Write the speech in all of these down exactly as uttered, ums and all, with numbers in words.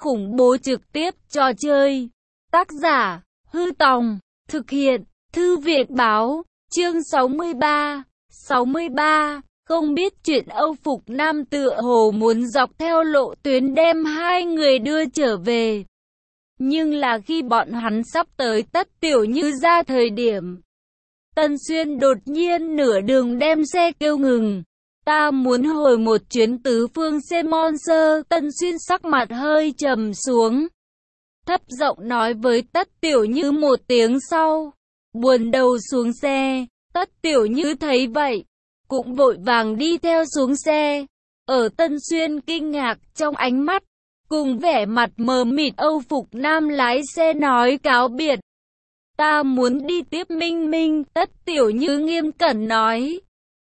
khủng bố trực tiếp trò chơi. Tác giả, Hư Tòng, thực hiện, Thư viện Báo, chương sáu mươi ba. sáu mươi ba. Không biết chuyện Âu Phục Nam tựa hồ muốn dọc theo lộ tuyến đem hai người đưa trở về. Nhưng là khi bọn hắn sắp tới Tất Tiểu Như ra thời điểm, Tân Xuyên đột nhiên nửa đường đem xe kêu ngừng. Ta muốn hồi một chuyến tứ phương xem monster. Tân Xuyên sắc mặt hơi trầm xuống, thấp giọng nói với Tất Tiểu Như một tiếng sau, buồn đầu xuống xe. Tất Tiểu Như thấy vậy, cũng vội vàng đi theo xuống xe. Ở Tân Xuyên kinh ngạc trong ánh mắt, cùng vẻ mặt mờ mịt, Âu Phục Nam lái xe nói cáo biệt. Ta muốn đi tiếp Minh Minh. Tất Tiểu Như nghiêm cẩn nói.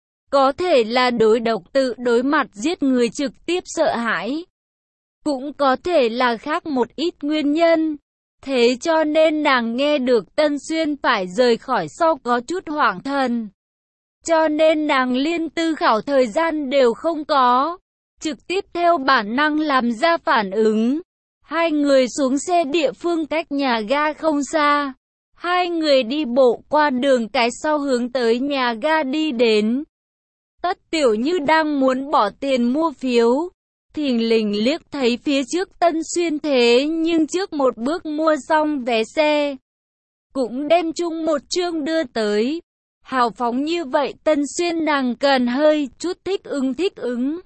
Có thể là đối độc tự đối mặt giết người trực tiếp sợ hãi, cũng có thể là khác một ít nguyên nhân. Thế cho nên nàng nghe được Tân Xuyên phải rời khỏi sau có chút hoảng thần. Cho nên nàng liên tư khảo thời gian đều không có, trực tiếp theo bản năng làm ra phản ứng. Hai người xuống xe, địa phương cách nhà ga không xa. Hai người đi bộ qua đường cái sau hướng tới nhà ga đi đến. Tất Tiểu Như đang muốn bỏ tiền mua phiếu, thình lình liếc thấy phía trước Tân Xuyên, thế nhưng trước một bước mua xong vé xe, cũng đem chung một chương đưa tới. Hào phóng như vậy Tân Xuyên nàng cần hơi chút thích ứng thích ứng.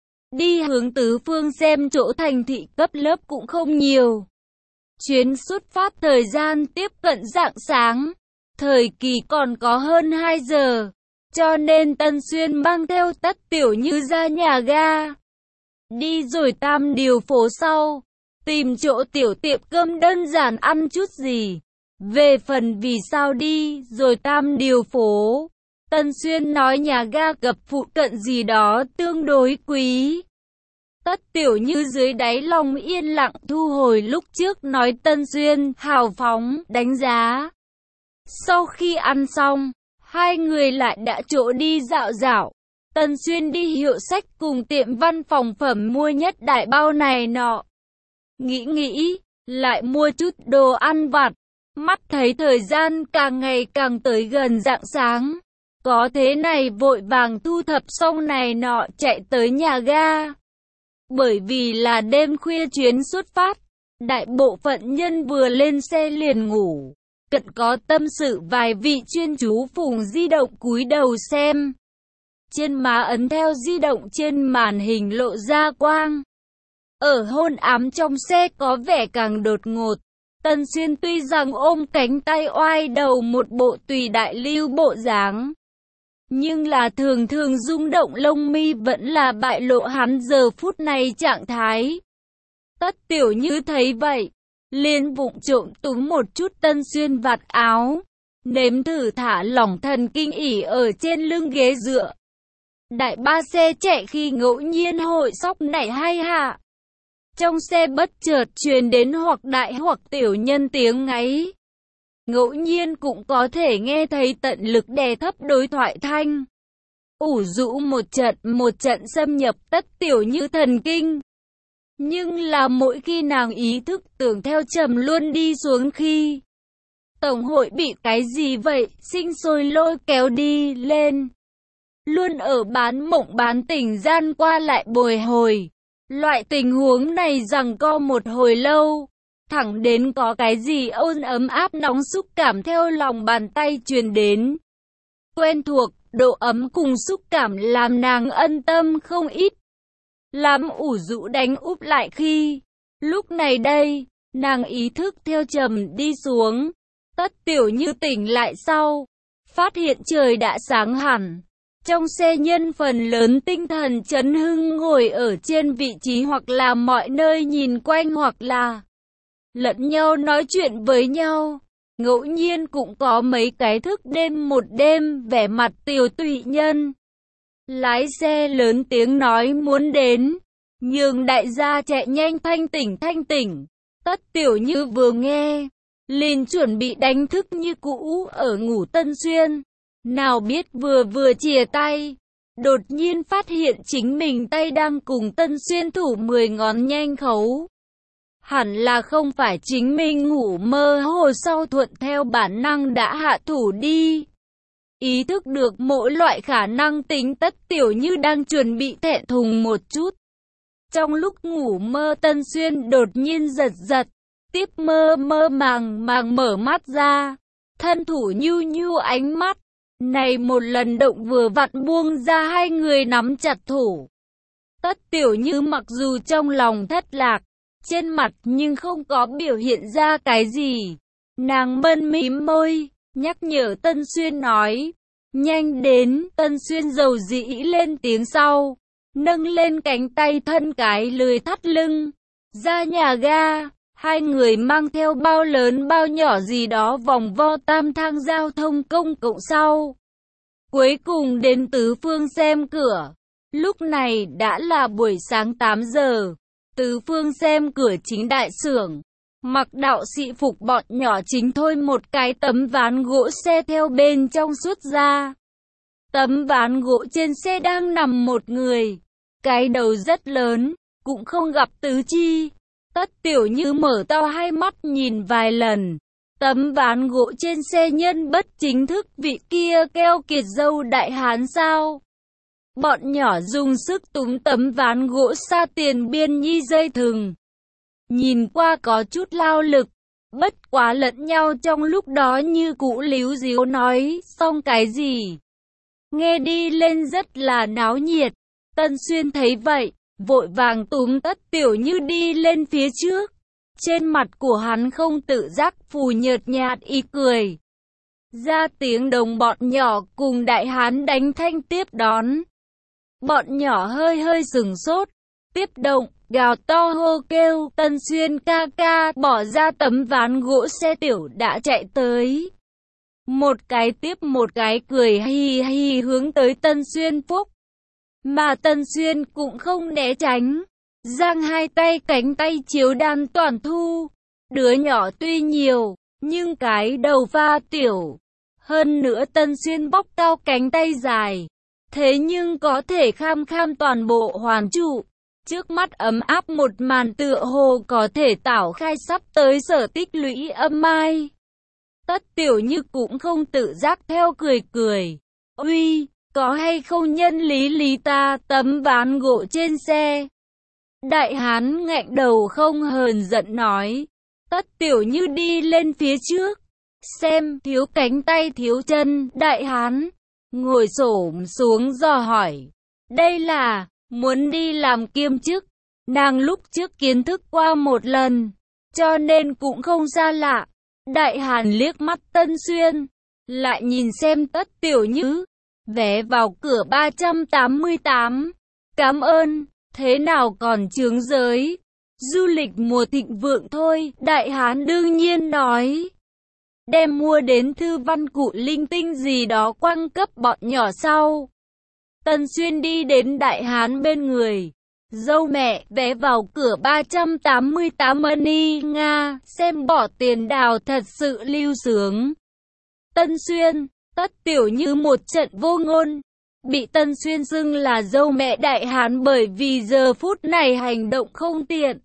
Đi hướng tứ phương xem chỗ thành thị cấp lớp cũng không nhiều. Chuyến xuất phát thời gian tiếp cận rạng sáng, thời kỳ còn có hơn hai giờ. Cho nên Tân Xuyên mang theo Tất Tiểu Như ra nhà ga. Đi rồi Tam Điều phố sau, tìm chỗ tiểu tiệm cơm đơn giản ăn chút gì. Về phần vì sao đi rồi Tam Điều phố, Tân Xuyên nói nhà ga gặp phụ cận gì đó tương đối quý. Tất Tiểu Như dưới đáy lòng yên lặng thu hồi lúc trước nói Tân Xuyên hào phóng đánh giá. Sau khi ăn xong, hai người lại đã chỗ đi dạo dạo. Tân Xuyên đi hiệu sách cùng tiệm văn phòng phẩm mua nhất đại bao này nọ. Nghĩ nghĩ, lại mua chút đồ ăn vặt. Mắt thấy thời gian càng ngày càng tới gần rạng sáng. Có thế này vội vàng thu thập xong này nọ chạy tới nhà ga. Bởi vì là đêm khuya chuyến xuất phát, đại bộ phận nhân vừa lên xe liền ngủ. Cận có tâm sự vài vị chuyên chú phùng di động cúi đầu xem. Trên má ấn theo di động, trên màn hình lộ ra quang. Ở hôn ám trong xe có vẻ càng đột ngột. Tân Xuyên tuy rằng ôm cánh tay oai đầu một bộ tùy đại lưu bộ dáng, nhưng là thường thường rung động lông mi vẫn là bại lộ hắn giờ phút này trạng thái. Tất Tiểu Như thấy vậy, liền vụng trộm túm một chút Tân Xuyên vạt áo, nếm thử thả lỏng thần kinh ỉ ở trên lưng ghế dựa. Đại ba xe chạy khi ngẫu nhiên hội sóc nảy hay hạ. Trong xe bất chợt truyền đến hoặc đại hoặc tiểu nhân tiếng ngáy. Ngẫu nhiên cũng có thể nghe thấy tận lực đè thấp đối thoại thanh. Ủ rũ một trận một trận xâm nhập Tất Tiểu Như thần kinh. Nhưng là mỗi khi nàng ý thức tưởng theo trầm luôn đi xuống khi tổng hội bị cái gì vậy sinh sôi lôi kéo đi lên. Luôn ở bán mộng bán tỉnh gian qua lại bồi hồi. Loại tình huống này giằng co một hồi lâu, thẳng đến có cái gì ôn ấm áp nóng xúc cảm theo lòng bàn tay truyền đến. Quen thuộc, độ ấm cùng xúc cảm làm nàng ân tâm không ít. Làm ủ rũ đánh úp lại khi, lúc này đây, nàng ý thức theo trầm đi xuống. Tất Tiểu Như tỉnh lại sau, phát hiện trời đã sáng hẳn. Trong xe nhân phần lớn tinh thần chấn hưng ngồi ở trên vị trí hoặc là mọi nơi nhìn quanh hoặc là lẫn nhau nói chuyện với nhau. Ngẫu nhiên cũng có mấy cái thức đêm một đêm vẻ mặt tiều tụy nhân. Lái xe lớn tiếng nói muốn đến, nhường đại gia chạy nhanh thanh tỉnh thanh tỉnh. Tất Tiểu Như vừa nghe, liền chuẩn bị đánh thức như cũ ở ngủ Tân Xuyên. Nào biết vừa vừa chìa tay, đột nhiên phát hiện chính mình tay đang cùng Tân Xuyên thủ mười ngón nhanh khấu. Hẳn là không phải chính mình ngủ mơ hồ sau thuận theo bản năng đã hạ thủ đi. Ý thức được mỗi loại khả năng tính, Tất Tiểu Như đang chuẩn bị thẹn thùng một chút. Trong lúc ngủ mơ, Tân Xuyên đột nhiên giật giật, tiếp mơ mơ màng màng mở mắt ra, thân thủ nhu nhu ánh mắt. Này một lần động vừa vặn buông ra, hai người nắm chặt thủ. Tất Tiểu Như mặc dù trong lòng thất lạc, trên mặt nhưng không có biểu hiện ra cái gì. Nàng mân mím môi, nhắc nhở Tân Xuyên nói, nhanh đến. Tân Xuyên dầu dĩ lên tiếng sau, nâng lên cánh tay thân cái lười thắt lưng, ra nhà ga. Hai người mang theo bao lớn bao nhỏ gì đó vòng vo tam thang giao thông công cộng sau. Cuối cùng đến Tứ Phương xem cửa. Lúc này đã là buổi sáng tám giờ. Tứ Phương xem cửa chính đại xưởng. Mặc đạo sĩ phục bọn nhỏ chính thôi một cái tấm ván gỗ xe theo bên trong xuất ra. Tấm ván gỗ trên xe đang nằm một người. Cái đầu rất lớn, cũng không gặp tứ chi. Tất Tiểu Như mở to hai mắt nhìn vài lần. Tấm ván gỗ trên xe nhân bất chính thức vị kia keo kiệt dâu đại hán sao? Bọn nhỏ dùng sức túm tấm ván gỗ xa tiền biên nhi dây thừng. Nhìn qua có chút lao lực, bất quá lẫn nhau trong lúc đó như cũ líu díu nói xong cái gì. Nghe đi lên rất là náo nhiệt. Tân Xuyên thấy vậy, vội vàng túm Tất Tiểu Như đi lên phía trước. Trên mặt của hắn không tự giác phù nhợt nhạt ý cười. Ra tiếng đồng bọn nhỏ cùng đại hán đánh thanh tiếp đón. Bọn nhỏ hơi hơi sừng sốt, tiếp động, gào to hô kêu, Tân Xuyên ca ca, bỏ ra tấm ván gỗ xe tiểu đã chạy tới. Một cái tiếp một cái cười hi hi hướng tới Tân Xuyên phúc. Mà Tân Xuyên cũng không né tránh, giang hai tay cánh tay chiếu đan toàn thu. Đứa nhỏ tuy nhiều, nhưng cái đầu va tiểu. Hơn nữa Tân Xuyên bóc cao cánh tay dài, thế nhưng có thể kham kham toàn bộ hoàn trụ. Trước mắt ấm áp một màn tựa hồ có thể tảo khai sắp tới sở tích lũy âm mai. Tất Tiểu Như cũng không tự giác theo cười cười. Uy, có hay không nhân lý lý ta tấm ván gỗ trên xe? Đại hán ngạnh đầu không hờn giận nói. Tất Tiểu Như đi lên phía trước. Xem, thiếu cánh tay thiếu chân, đại hán ngồi xổm xuống dò hỏi. Đây là, muốn đi làm kiêm chức. Nàng lúc trước kiến thức qua một lần, cho nên cũng không xa lạ. Đại hán liếc mắt Tân Xuyên, lại nhìn xem Tất Tiểu Như. Vé vào cửa ba trăm tám mươi tám. Cảm ơn, thế nào còn chướng giới. Du lịch mùa thịnh vượng thôi, đại hán đương nhiên nói. Đem mua đến thư văn cụ linh tinh gì đó quăng cấp bọn nhỏ sau. Tân Xuyên đi đến đại hán bên người. Dâu mẹ, vé vào cửa ba trăm tám mươi tám money Nga, xem bỏ tiền đào thật sự lưu sướng. Tân Xuyên, Tất Tiểu Như một trận vô ngôn. Bị Tân Xuyên xưng là dâu mẹ đại hán bởi vì giờ phút này hành động không tiện.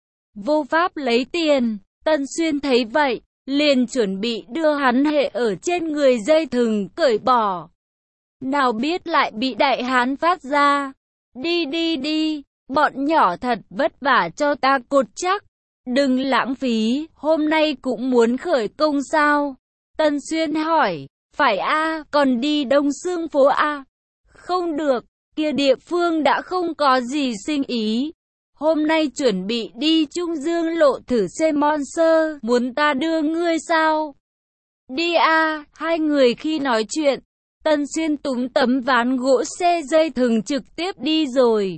Vô pháp lấy tiền, Tân Xuyên thấy vậy, liền chuẩn bị đưa hắn hệ ở trên người dây thừng cởi bỏ. Nào biết lại bị đại hán phát ra. Đi đi đi, bọn nhỏ thật vất vả cho ta cột chắc. Đừng lãng phí, hôm nay cũng muốn khởi công sao? Tân Xuyên hỏi, phải a, còn đi Đông Xương phố a? Không được, kia địa phương đã không có gì sinh ý. Hôm nay chuẩn bị đi Trung Dương lộ thử xe Monster, muốn ta đưa ngươi sao? Đi a, hai người khi nói chuyện, Tân Xuyên túm tấm ván gỗ xe dây thừng trực tiếp đi rồi.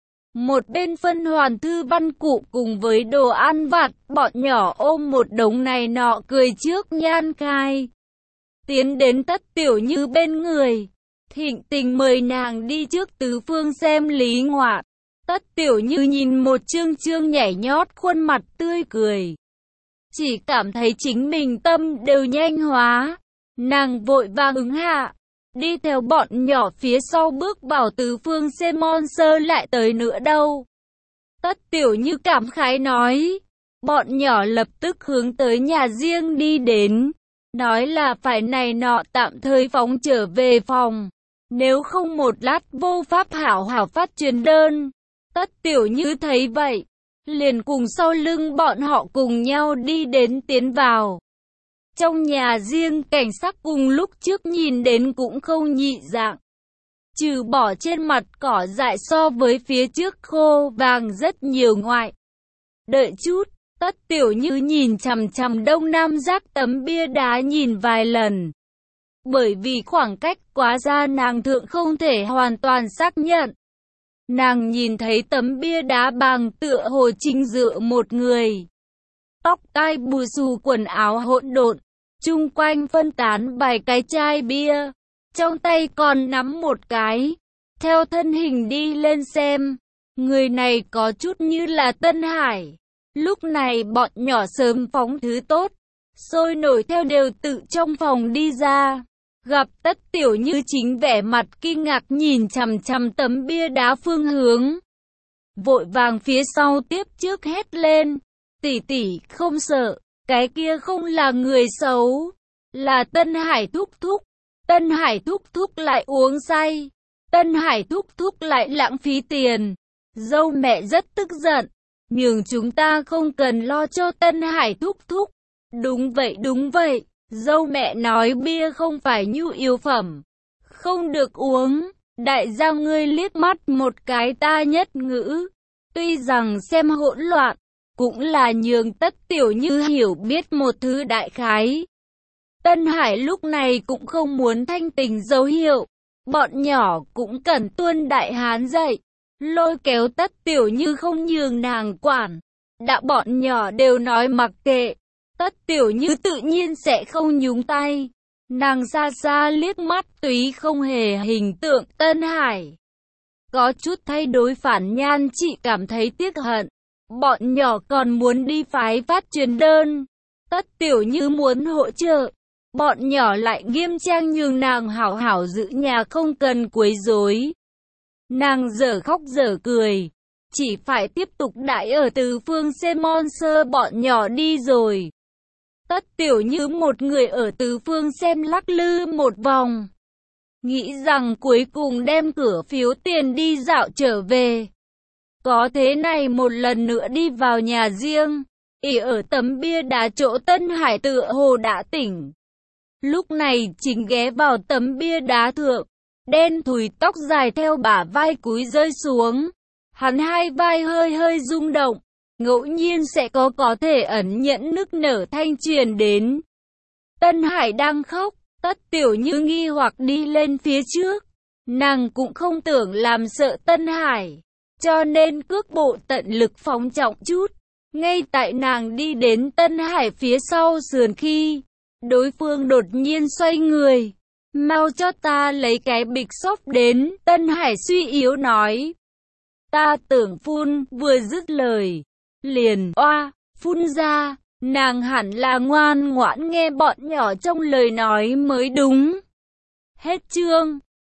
Một bên phân hoàn thư văn cụ cùng với đồ ăn vặt, bọn nhỏ ôm một đống này nọ cười trước nhan khai. Tiến đến Tất Tiểu Như bên người, thịnh tình mời nàng đi trước Tứ Phương xem lý ngoạn. Tất Tiểu Như nhìn một trương trương nhảy nhót khuôn mặt tươi cười. Chỉ cảm thấy chính mình tâm đều nhanh hóa. Nàng vội vàng ứng hạ, đi theo bọn nhỏ phía sau bước vào Tứ Phương xem Monster lại tới nữa đâu. Tất Tiểu Như cảm khái nói, Bọn nhỏ lập tức hướng tới nhà riêng đi đến, nói là phải này nọ tạm thời phóng trở về phòng. Nếu không một lát vô pháp hảo hảo phát truyền đơn. Tất Tiểu Như thấy vậy, liền cùng sau lưng bọn họ cùng nhau đi đến tiến vào. Trong nhà riêng cảnh sắc cùng lúc trước nhìn đến cũng không nhị dạng. Trừ bỏ trên mặt cỏ dại so với phía trước khô vàng rất nhiều ngoại. Đợi chút, Tất Tiểu Như nhìn chằm chằm Đông Nam Giác tấm bia đá nhìn vài lần. Bởi vì khoảng cách quá xa nàng thượng không thể hoàn toàn xác nhận. Nàng nhìn thấy tấm bia đá bằng tựa hồ chính dựa một người. Tóc tai bù xù, quần áo hỗn độn, chung quanh phân tán vài cái chai bia. Trong tay còn nắm một cái. Theo thân hình đi lên xem, người này có chút như là Tân Hải. Lúc này bọn nhỏ sớm phóng thứ tốt, sôi nổi theo đều tự trong phòng đi ra. Gặp Tất Tiểu Như chính vẻ mặt kinh ngạc nhìn chằm chằm tấm bia đá phương hướng. Vội vàng phía sau tiếp trước hét lên. Tỷ tỷ không sợ, cái kia không là người xấu, là Tân Hải thúc thúc. Tân Hải thúc thúc lại uống say. Tân Hải thúc thúc lại lãng phí tiền. Dâu mẹ rất tức giận, nhưng chúng ta không cần lo cho Tân Hải thúc thúc. Đúng vậy đúng vậy. Dâu mẹ nói bia không phải nhu yếu phẩm, không được uống. Đại gia ngươi liếc mắt một cái ta nhất ngữ. Tuy rằng xem hỗn loạn, cũng là nhường Tất Tiểu Như hiểu biết một thứ đại khái. Tân Hải lúc này cũng không muốn thanh tình dấu hiệu. Bọn nhỏ cũng cần tuân đại hán dạy, lôi kéo Tất Tiểu Như không nhường nàng quản. Đã bọn nhỏ đều nói mặc kệ, Tất Tiểu Như tự nhiên sẽ không nhúng tay. Nàng xa xa liếc mắt túy không hề hình tượng Tân Hải. Có chút thay đổi phản nhan, chị cảm thấy tiếc hận. Bọn nhỏ còn muốn đi phái phát truyền đơn. Tất Tiểu Như muốn hỗ trợ. Bọn nhỏ lại nghiêm trang nhường nàng hảo hảo giữ nhà không cần quấy rối. Nàng dở khóc dở cười. Chỉ phải tiếp tục đãi ở Từ Phương xem monster bọn nhỏ đi rồi. Tất Tiểu Như một người ở Từ Phương xem lắc lư một vòng. Nghĩ rằng cuối cùng đem cửa phiếu tiền đi dạo trở về. Có thế này một lần nữa đi vào nhà riêng. ỉ ở tấm bia đá chỗ Tân Hải tựa hồ đã tỉnh. Lúc này chính ghé vào tấm bia đá thượng. Đen thùi tóc dài theo bả vai cúi rơi xuống. Hắn hai vai hơi hơi rung động. Ngẫu nhiên sẽ có có thể ẩn nhẫn nức nở thanh truyền đến. Tân Hải đang khóc. Tất Tiểu Như nghi hoặc đi lên phía trước. Nàng cũng không tưởng làm sợ Tân Hải, cho nên cước bộ tận lực phóng trọng chút. Ngay tại nàng đi đến Tân Hải phía sau sườn khi, đối phương đột nhiên xoay người. Mau cho ta lấy cái bịch xốp đến, Tân Hải suy yếu nói. Ta tưởng phun, vừa dứt lời, liền oa, phun ra. Nàng hẳn là ngoan ngoãn nghe bọn nhỏ trong lời nói mới đúng. Hết chương.